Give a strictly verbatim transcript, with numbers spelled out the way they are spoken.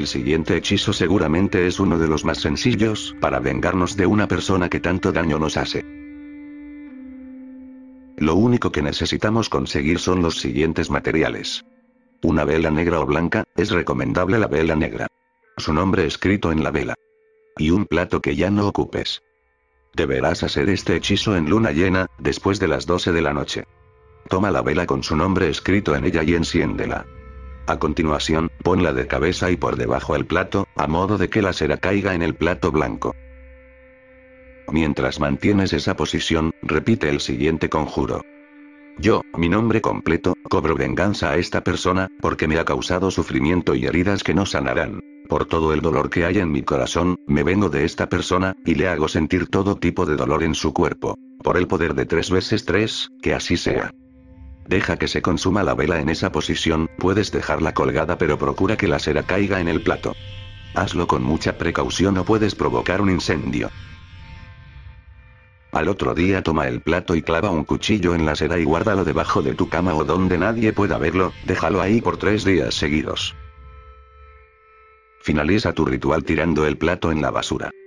El siguiente hechizo seguramente es uno de los más sencillos para vengarnos de una persona que tanto daño nos hace. Lo único que necesitamos conseguir son los siguientes materiales. Una vela negra o blanca, es recomendable la vela negra. Su nombre escrito en la vela. Y un plato que ya no ocupes. Deberás hacer este hechizo en luna llena, después de las doce de la noche. Toma la vela con su nombre escrito en ella y enciéndela. A continuación, ponla de cabeza y por debajo el plato, a modo de que la cera caiga en el plato blanco. Mientras mantienes esa posición, repite el siguiente conjuro. Yo, mi nombre completo, cobro venganza a esta persona, porque me ha causado sufrimiento y heridas que no sanarán. Por todo el dolor que hay en mi corazón, me vengo de esta persona, y le hago sentir todo tipo de dolor en su cuerpo. Por el poder de tres veces tres, que así sea. Deja que se consuma la vela en esa posición, puedes dejarla colgada pero procura que la cera caiga en el plato. Hazlo con mucha precaución o puedes provocar un incendio. Al otro día toma el plato y clava un cuchillo en la cera y guárdalo debajo de tu cama o donde nadie pueda verlo, déjalo ahí por tres días seguidos. Finaliza tu ritual tirando el plato en la basura.